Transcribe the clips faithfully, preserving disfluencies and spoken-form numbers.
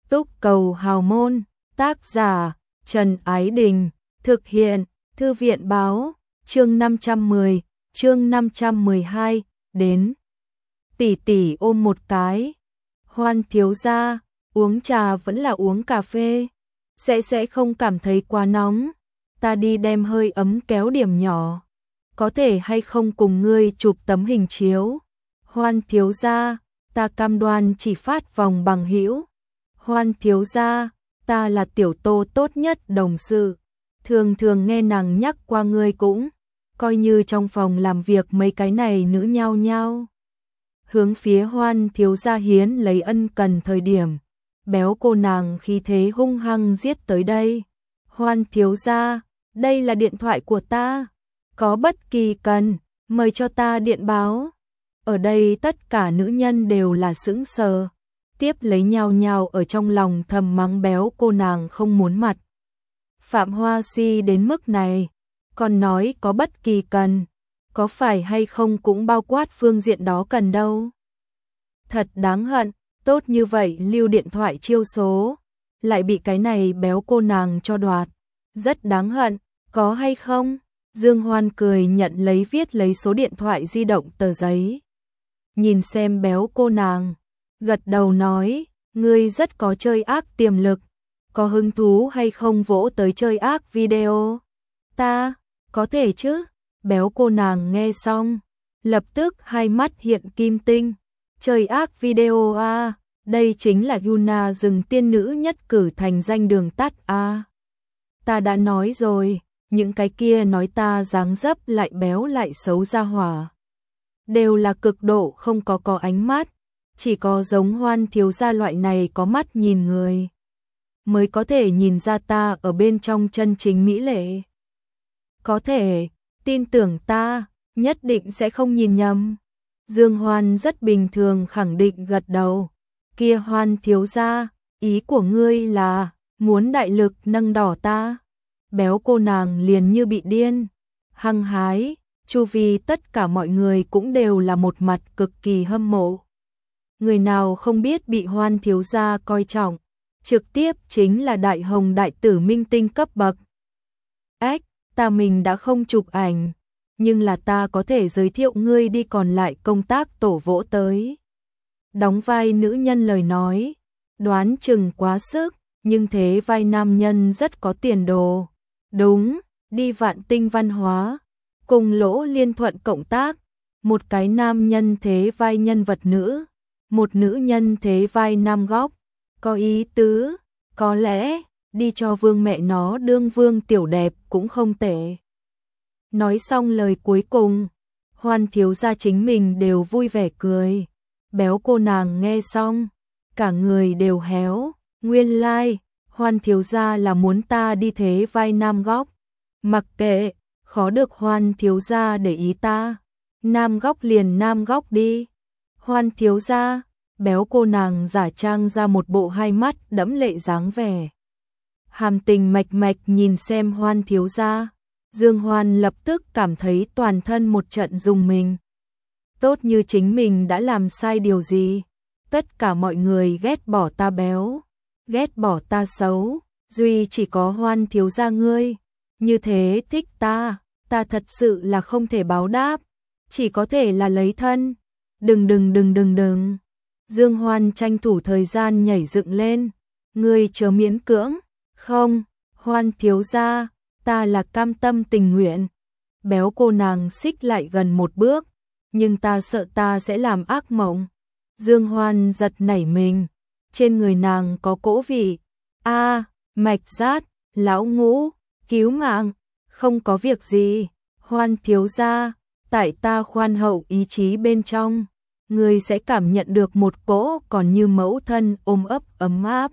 Túc Cầu Hào Môn, tác giả Trần Ái Đình, thực hiện Thư viện Báo, chương năm trăm mười, chương năm trăm mười hai, đến. Tỷ tỷ ôm một cái. Hoan thiếu gia, uống trà vẫn là uống cà phê, sẽ sẽ không cảm thấy quá nóng. Ta đi đem hơi ấm kéo điểm nhỏ. Có thể hay không cùng ngươi chụp tấm hình chiếu? Hoan thiếu gia, ta cam đoan chỉ phát vòng bằng hữu. Hoan thiếu gia, ta là tiểu Tô tốt nhất đồng sự. Thường thường nghe nàng nhắc qua ngươi cũng, coi như trong phòng làm việc mấy cái này nữ nhao nhao. Hướng phía Hoan thiếu gia hiến lấy ân cần thời điểm, béo cô nàng khí thế hung hăng giết tới đây. Hoan thiếu gia, đây là điện thoại của ta, có bất kỳ cần, mời cho ta điện báo. Ở đây tất cả nữ nhân đều là sững sờ, tiếp lấy nhau nhau ở trong lòng thầm mắng béo cô nàng không muốn mặt. Phạm Hoa Si đến mức này, còn nói có bất kỳ cần, có phải hay không cũng bao quát phương diện đó cần đâu. Thật đáng hận, tốt như vậy lưu điện thoại chiêu số, lại bị cái này béo cô nàng cho đoạt. Rất đáng hận, có hay không? Dương Hoan cười nhận lấy viết lấy số điện thoại di động tờ giấy. Nhìn xem béo cô nàng, gật đầu nói, ngươi rất có chơi ác tiềm lực, có hứng thú hay không vỗ tới chơi ác video? Ta, có thể chứ? Béo cô nàng nghe xong, lập tức hai mắt hiện kim tinh. Chơi ác video a, à, đây chính là Yuna rừng tiên nữ nhất cử thành danh đường tắt a. À. Ta đã nói rồi, những cái kia nói ta dáng dấp lại béo lại xấu ra hỏa, đều là cực độ không có có ánh mắt, chỉ có giống Hoan thiếu gia loại này có mắt nhìn người, mới có thể nhìn ra ta ở bên trong chân chính mỹ lệ. Có thể, tin tưởng ta, nhất định sẽ không nhìn nhầm. Dương Hoan rất bình thường khẳng định gật đầu. Kia Hoan thiếu gia, ý của ngươi là muốn đại lực nâng đỏ ta? Béo cô nàng liền như bị điên, hăng hái, chu vi tất cả mọi người cũng đều là một mặt cực kỳ hâm mộ. Người nào không biết bị Hoan thiếu gia coi trọng, trực tiếp chính là đại hồng đại tử minh tinh cấp bậc. Ách, ta mình đã không chụp ảnh, nhưng là ta có thể giới thiệu ngươi đi còn lại công tác tổ vỗ tới. Đóng vai nữ nhân lời nói, đoán chừng quá sức, nhưng thế vai nam nhân rất có tiền đồ. Đúng, đi Vạn Tinh Văn Hóa, cùng Lỗ Liên Thuận cộng tác, một cái nam nhân thế vai nhân vật nữ, một nữ nhân thế vai nam góc, có ý tứ, có lẽ, đi cho vương mẹ nó đương vương tiểu đẹp cũng không tệ. Nói xong lời cuối cùng, Hoan thiếu gia chính mình đều vui vẻ cười. Béo cô nàng nghe xong, cả người đều héo, nguyên lai, like, Hoan thiếu gia là muốn ta đi thế vai nam góc. Mặc kệ, khó được Hoan thiếu gia để ý ta, nam góc liền nam góc đi. Hoan thiếu gia, béo cô nàng giả trang ra một bộ hai mắt đẫm lệ dáng vẻ. Hàm tình mạch mạch nhìn xem Hoan thiếu gia. Dương Hoan lập tức cảm thấy toàn thân một trận rùng mình. Tốt như chính mình đã làm sai điều gì. Tất cả mọi người ghét bỏ ta béo, ghét bỏ ta xấu, duy chỉ có Hoan thiếu gia ngươi như thế thích ta, ta thật sự là không thể báo đáp, chỉ có thể là lấy thân. Đừng đừng đừng đừng đừng. Dương Hoan tranh thủ thời gian nhảy dựng lên, ngươi chớ miễn cưỡng, không, Hoan thiếu gia, ta là cam tâm tình nguyện. Béo cô nàng xích lại gần một bước, nhưng ta sợ ta sẽ làm ác mộng. Dương Hoan giật nảy mình, trên người nàng có cỗ vị. A, à, mạch rát, lão ngũ, cứu mạng, không có việc gì. Hoan thiếu gia, tại ta khoan hậu ý chí bên trong, người sẽ cảm nhận được một cỗ còn như mẫu thân ôm ấp ấm áp.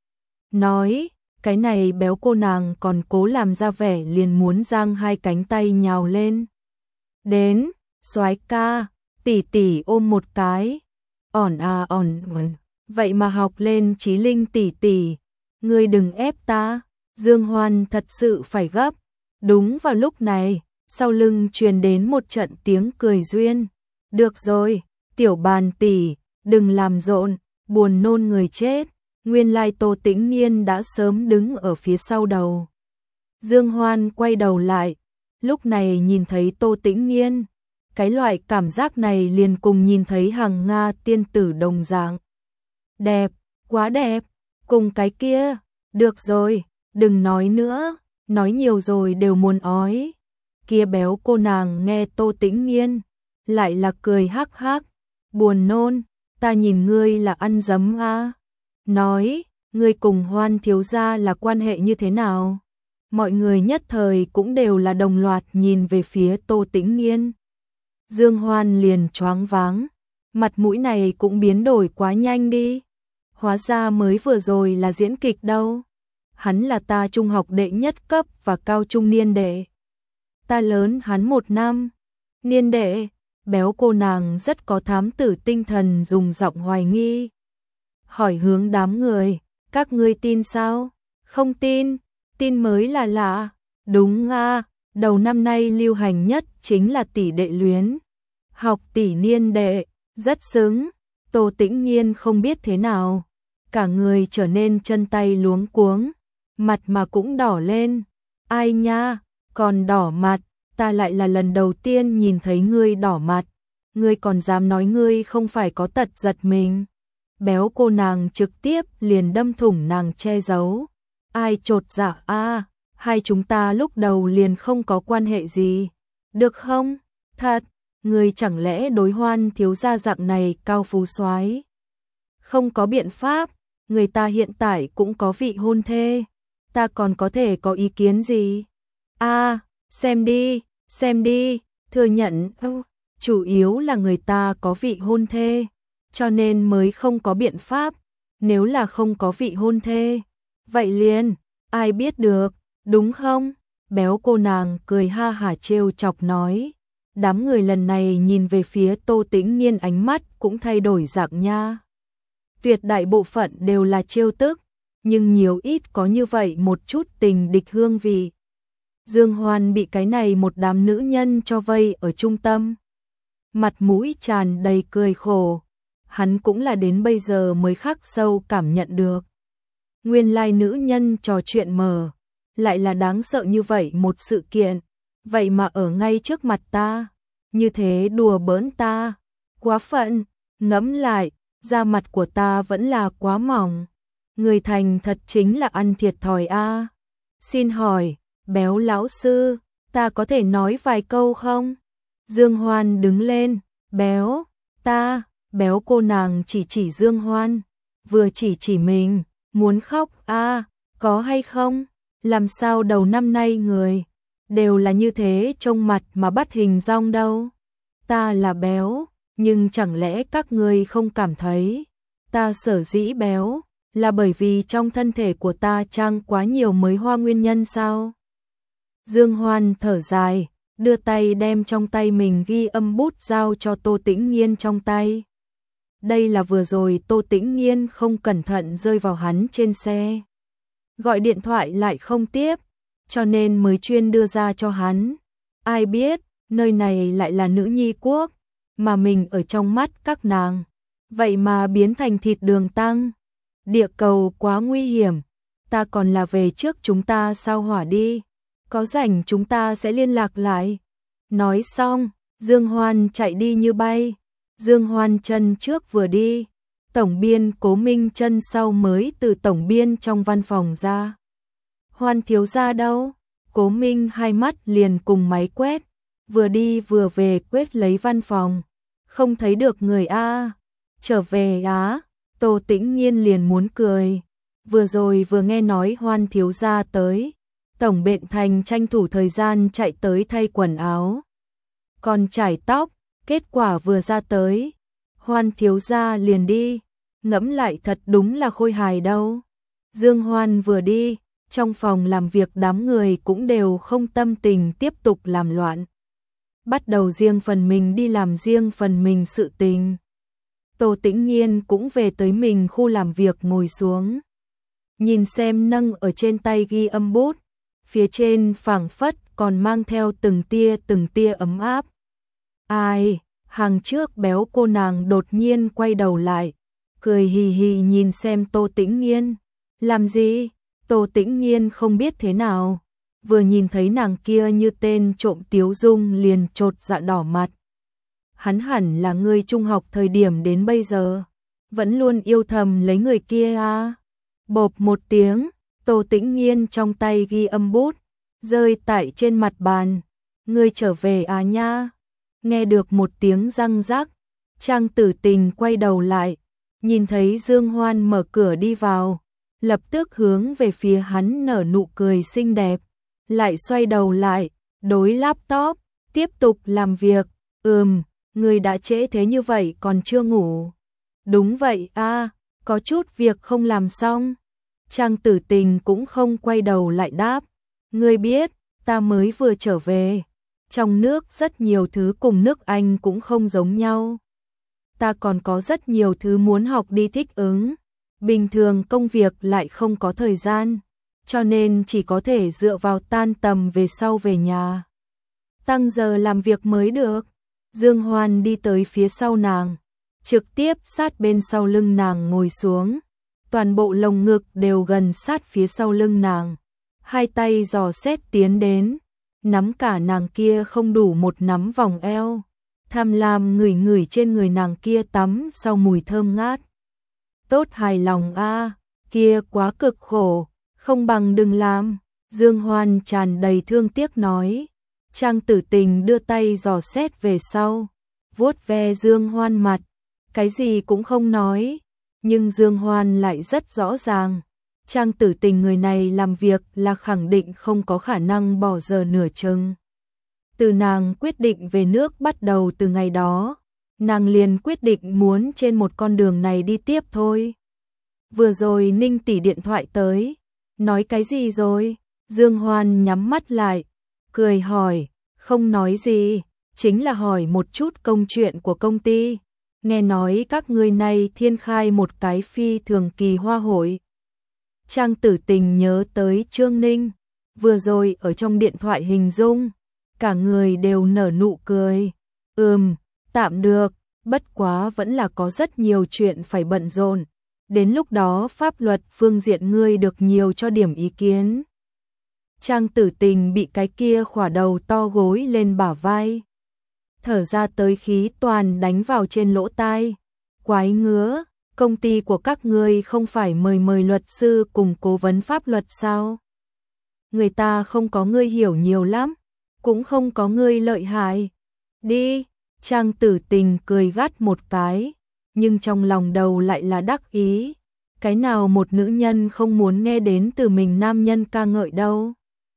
Nói, cái này béo cô nàng còn cố làm ra vẻ liền muốn giang hai cánh tay nhào lên. Đến, soái ca, tỷ tỷ ôm một cái. Ỏn à ỏn, vậy mà học lên Chí Linh tỷ tỷ, ngươi đừng ép ta. Dương Hoan thật sự phải gấp. Đúng vào lúc này, sau lưng truyền đến một trận tiếng cười duyên. Được rồi, tiểu bàn tỷ, đừng làm rộn, buồn nôn người chết. Nguyên lai Tô Tĩnh Nghiên đã sớm đứng ở phía sau đầu. Dương Hoan quay đầu lại, lúc này nhìn thấy Tô Tĩnh Nghiên, cái loại cảm giác này liền cùng nhìn thấy Hằng Nga tiên tử đồng dạng. Đẹp, quá đẹp, cùng cái kia, được rồi, đừng nói nữa, nói nhiều rồi đều muốn ói. Kia béo cô nàng nghe Tô Tĩnh Nghiên, lại là cười hắc hắc, buồn nôn, ta nhìn ngươi là ăn dấm à. Nói, ngươi cùng Hoan thiếu gia là quan hệ như thế nào? Mọi người nhất thời cũng đều là đồng loạt nhìn về phía Tô Tĩnh Nghiên. Dương Hoan liền choáng váng, mặt mũi này cũng biến đổi quá nhanh đi. Hóa ra mới vừa rồi là diễn kịch đâu. Hắn là ta trung học đệ nhất cấp và cao trung niên đệ. Ta lớn hắn một năm. Niên đệ, béo cô nàng rất có thám tử tinh thần dùng giọng hoài nghi. Hỏi hướng đám người, các ngươi tin sao? Không tin, tin mới là lạ. Đúng à, đầu năm nay lưu hành nhất chính là tỷ đệ luyến. Học tỷ niên đệ, rất xứng. Tô Tĩnh Nghiên không biết thế nào, cả người trở nên chân tay luống cuống, mặt mà cũng đỏ lên. Ai nha, còn đỏ mặt, ta lại là lần đầu tiên nhìn thấy ngươi đỏ mặt, ngươi còn dám nói ngươi không phải có tật giật mình. Béo cô nàng trực tiếp liền đâm thủng nàng che giấu. Ai chột dạ a, hai chúng ta lúc đầu liền không có quan hệ gì, được không? Thật, ngươi chẳng lẽ đối Hoan thiếu gia dạng này cao phú soái? Không có biện pháp, người ta hiện tại cũng có vị hôn thê, ta còn có thể có ý kiến gì? A, xem đi, xem đi, thừa nhận, chủ yếu là người ta có vị hôn thê, cho nên mới không có biện pháp. Nếu là không có vị hôn thê, vậy liền, ai biết được, đúng không? Béo cô nàng cười ha hả trêu chọc nói. Đám người lần này nhìn về phía Tô Tĩnh Nghiên ánh mắt cũng thay đổi dạng nha. Tuyệt đại bộ phận đều là trêu tức, nhưng nhiều ít có như vậy một chút tình địch hương vị. Dương Hoan bị cái này một đám nữ nhân cho vây ở trung tâm. Mặt mũi tràn đầy cười khổ, hắn cũng là đến bây giờ mới khắc sâu cảm nhận được. Nguyên lai nữ nhân trò chuyện mờ, lại là đáng sợ như vậy một sự kiện, vậy mà ở ngay trước mặt ta, như thế đùa bỡn ta, quá phận, ngẫm lại, da mặt của ta vẫn là quá mỏng, người thành thật chính là ăn thiệt thòi a. Xin hỏi, béo lão sư, ta có thể nói vài câu không? Dương Hoan đứng lên, béo, ta, béo cô nàng chỉ chỉ Dương Hoan, vừa chỉ chỉ mình, muốn khóc a, có hay không? Làm sao đầu năm nay người đều là như thế trông mặt mà bắt hình dong đâu? Ta là béo, nhưng chẳng lẽ các ngươi không cảm thấy ta sở dĩ béo là bởi vì trong thân thể của ta trang quá nhiều mới hoa nguyên nhân sao? Dương Hoan thở dài, đưa tay đem trong tay mình ghi âm bút giao cho Tô Tĩnh Nghiên trong tay. Đây là vừa rồi Tô Tĩnh Nghiên không cẩn thận rơi vào hắn trên xe. Gọi điện thoại lại không tiếp, cho nên mới chuyên đưa ra cho hắn. Ai biết, nơi này lại là nữ nhi quốc, mà mình ở trong mắt các nàng, vậy mà biến thành thịt đường tăng. Địa cầu quá nguy hiểm, ta còn là về trước chúng ta sao hỏa đi, có rảnh chúng ta sẽ liên lạc lại. Nói xong, Dương Hoan chạy đi như bay. Dương Hoan chân trước vừa đi, tổng biên Cố Minh chân sau mới từ tổng biên trong văn phòng ra. Hoan thiếu gia đâu? Cố Minh hai mắt liền cùng máy quét, vừa đi vừa về quét lấy văn phòng, không thấy được người a. Trở về á? Tô Tĩnh Nghiên liền muốn cười, vừa rồi vừa nghe nói Hoan thiếu gia tới, tổng biện thành tranh thủ thời gian chạy tới thay quần áo, còn chải tóc, kết quả vừa ra tới, Hoan thiếu gia liền đi, ngẫm lại thật đúng là khôi hài đâu. Dương Hoan vừa đi, trong phòng làm việc đám người cũng đều không tâm tình tiếp tục làm loạn, bắt đầu riêng phần mình đi làm riêng phần mình sự tình. Tô Tĩnh Nghiên cũng về tới mình khu làm việc ngồi xuống, nhìn xem nâng ở trên tay ghi âm bút, phía trên phảng phất còn mang theo từng tia từng tia ấm áp. Ai, hàng trước béo cô nàng đột nhiên quay đầu lại, cười hì hì nhìn xem Tô Tĩnh Nghiên. Làm gì? Tô Tĩnh Nghiên không biết thế nào, vừa nhìn thấy nàng kia như tên trộm tiếu dung liền chột dạ đỏ mặt. Hắn hẳn là người trung học thời điểm đến bây giờ, vẫn luôn yêu thầm lấy người kia à? Bộp một tiếng, Tô Tĩnh Nghiên trong tay ghi âm bút, rơi tại trên mặt bàn. Ngươi trở về à nha? Nghe được một tiếng răng rắc, Trang Tử Tình quay đầu lại, nhìn thấy Dương Hoan mở cửa đi vào, lập tức hướng về phía hắn nở nụ cười xinh đẹp, lại xoay đầu lại, đối laptop, tiếp tục làm việc. Ừm, ngươi đã trễ thế như vậy còn chưa ngủ? Đúng vậy a, có chút việc không làm xong. Trang Tử Tình cũng không quay đầu lại đáp, ngươi biết, ta mới vừa trở về, trong nước rất nhiều thứ cùng nước Anh cũng không giống nhau. Ta còn có rất nhiều thứ muốn học đi thích ứng, bình thường công việc lại không có thời gian, cho nên chỉ có thể dựa vào tan tầm về sau về nhà, tăng giờ làm việc mới được. Dương Hoan đi tới phía sau nàng, trực tiếp sát bên sau lưng nàng ngồi xuống, toàn bộ lồng ngực đều gần sát phía sau lưng nàng, hai tay dò xét tiến đến, nắm cả nàng kia không đủ một nắm vòng eo, tham lam ngửi ngửi trên người nàng kia tắm sau mùi thơm ngát. Tốt hài lòng a, kia quá cực khổ, không bằng đừng làm. Dương Hoan tràn đầy thương tiếc nói. Trang Tử Tình đưa tay dò xét về sau, vuốt ve Dương Hoan mặt, cái gì cũng không nói, nhưng Dương Hoan lại rất rõ ràng, Trang Tử Tình người này làm việc là khẳng định không có khả năng bỏ giờ nửa chừng. Từ nàng quyết định về nước bắt đầu từ ngày đó, nàng liền quyết định muốn trên một con đường này đi tiếp thôi. Vừa rồi Ninh tỷ điện thoại tới, nói cái gì rồi? Dương Hoan nhắm mắt lại, cười hỏi, không nói gì, chính là hỏi một chút công chuyện của công ty. Nghe nói các ngươi này thiên khai một cái phi thường kỳ hoa hội. Trang Tử Tình nhớ tới Trương Ninh, vừa rồi ở trong điện thoại hình dung, cả người đều nở nụ cười. Ừm, tạm được, bất quá vẫn là có rất nhiều chuyện phải bận rộn. Đến lúc đó pháp luật phương diện ngươi được nhiều cho điểm ý kiến. Trang Tử Tình bị cái kia khỏa đầu to gối lên bả vai, thở ra tới khí toàn đánh vào trên lỗ tai. Quái ngứa, công ty của các ngươi không phải mời mời luật sư cùng cố vấn pháp luật sao? Người ta không có ngươi hiểu nhiều lắm, cũng không có ngươi lợi hại. Đi, Trang Tử Tình cười gắt một cái, nhưng trong lòng đầu lại là đắc ý. Cái nào một nữ nhân không muốn nghe đến từ mình nam nhân ca ngợi đâu.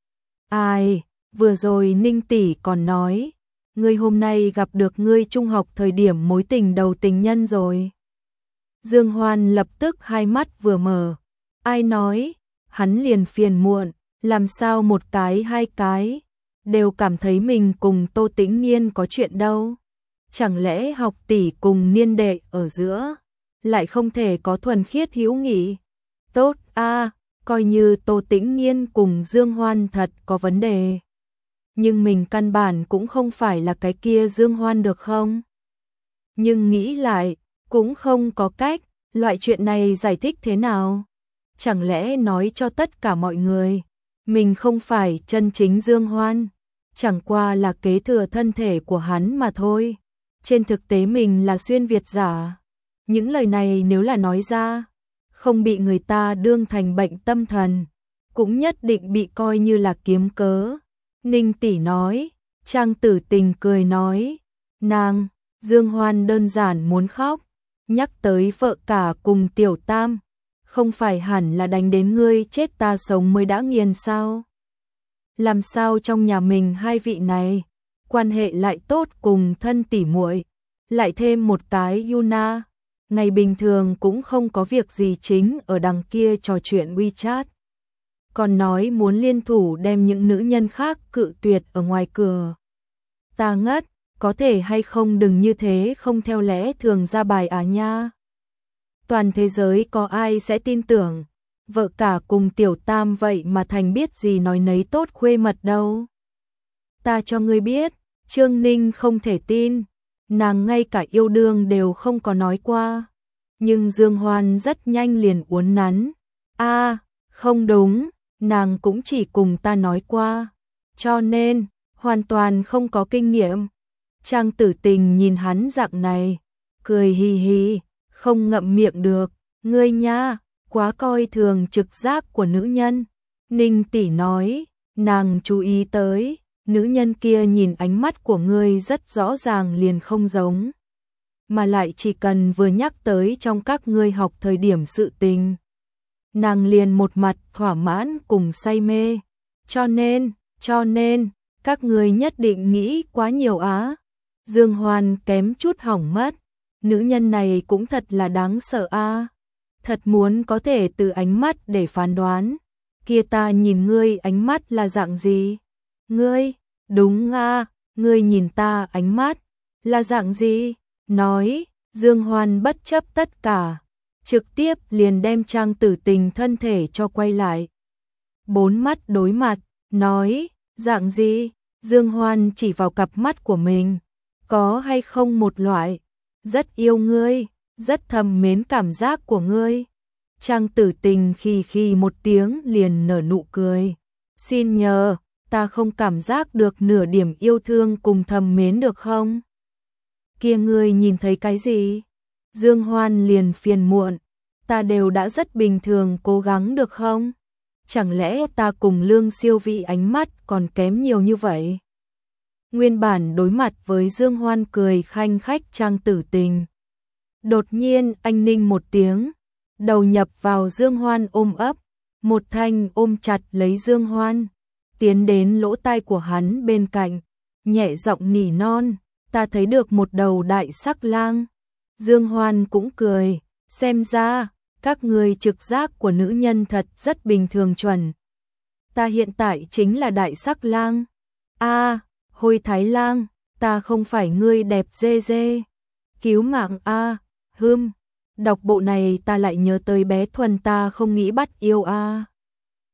Ai, vừa rồi Ninh tỷ còn nói, ngươi hôm nay gặp được ngươi trung học thời điểm mối tình đầu tình nhân rồi. Dương Hoan lập tức hai mắt vừa mở. Ai nói? Hắn liền phiền muộn, làm sao một cái hai cái, đều cảm thấy mình cùng Tô Tĩnh Nghiên có chuyện đâu. Chẳng lẽ học tỷ cùng niên đệ ở giữa, lại không thể có thuần khiết hữu nghị? Tốt a, coi như Tô Tĩnh Nghiên cùng Dương Hoan thật có vấn đề. Nhưng mình căn bản cũng không phải là cái kia Dương Hoan được không? Nhưng nghĩ lại, cũng không có cách, loại chuyện này giải thích thế nào? Chẳng lẽ nói cho tất cả mọi người, mình không phải chân chính Dương Hoan, chẳng qua là kế thừa thân thể của hắn mà thôi. Trên thực tế mình là xuyên Việt giả. Những lời này nếu là nói ra, không bị người ta đương thành bệnh tâm thần, cũng nhất định bị coi như là kiếm cớ. Ninh tỷ nói, Trang Tử Tình cười nói, nàng, Dương Hoan đơn giản muốn khóc, nhắc tới vợ cả cùng Tiểu Tam, không phải hẳn là đánh đến ngươi chết ta sống mới đã nghiền sao? Làm sao trong nhà mình hai vị này, quan hệ lại tốt cùng thân tỉ muội, lại thêm một cái Yuna, ngày bình thường cũng không có việc gì chính ở đằng kia trò chuyện WeChat. Còn nói muốn liên thủ đem những nữ nhân khác cự tuyệt ở ngoài cửa. Ta ngất, có thể hay không đừng như thế không theo lẽ thường ra bài à nha. Toàn thế giới có ai sẽ tin tưởng, vợ cả cùng Tiểu Tam vậy mà thành biết gì nói nấy tốt khuê mật đâu. Ta cho ngươi biết, Trương Ninh không thể tin, nàng ngay cả yêu đương đều không có nói qua. Nhưng Dương Hoan rất nhanh liền uốn nắn. A, không đúng, nàng cũng chỉ cùng ta nói qua, cho nên hoàn toàn không có kinh nghiệm. Trang Tử Tình nhìn hắn dạng này, cười hì hì, không ngậm miệng được, ngươi nha, quá coi thường trực giác của nữ nhân. Ninh tỷ nói, nàng chú ý tới, nữ nhân kia nhìn ánh mắt của ngươi rất rõ ràng liền không giống. Mà lại chỉ cần vừa nhắc tới trong các ngươi học thời điểm sự tình, nàng liền một mặt thỏa mãn cùng say mê. Cho nên, cho nên, các ngươi nhất định nghĩ quá nhiều á. Dương Hoan kém chút hỏng mất, nữ nhân này cũng thật là đáng sợ a. Thật muốn có thể từ ánh mắt để phán đoán, kia ta nhìn ngươi ánh mắt là dạng gì? Ngươi, đúng a, ngươi nhìn ta ánh mắt là dạng gì? Nói, Dương Hoan bất chấp tất cả, trực tiếp liền đem Trang Tử Tình thân thể cho quay lại. Bốn mắt đối mặt, nói, dạng gì? Dương Hoan chỉ vào cặp mắt của mình, có hay không một loại, rất yêu ngươi, rất thầm mến cảm giác của ngươi. Trang Tử Tình khì khì một tiếng liền nở nụ cười. Xin nhờ, ta không cảm giác được nửa điểm yêu thương cùng thầm mến được không? Kia ngươi nhìn thấy cái gì? Dương Hoan liền phiền muộn, ta đều đã rất bình thường cố gắng được không? Chẳng lẽ ta cùng Lương Siêu Vĩ ánh mắt còn kém nhiều như vậy? Nguyên bản đối mặt với Dương Hoan cười khanh khách Trang Tử Tình. Đột nhiên anh ninh một tiếng, đầu nhập vào Dương Hoan ôm ấp, một thanh ôm chặt lấy Dương Hoan, tiến đến lỗ tai của hắn bên cạnh, nhẹ giọng nỉ non, ta thấy được một đầu đại sắc lang. Dương Hoan cũng cười, xem ra, các người trực giác của nữ nhân thật rất bình thường chuẩn. Ta hiện tại chính là đại sắc lang. A, Hôi Thái Lang, ta không phải ngươi đẹp dê dê. Cứu mạng a, hưm. Đọc bộ này ta lại nhớ tới bé Thuần ta không nghĩ bắt yêu a.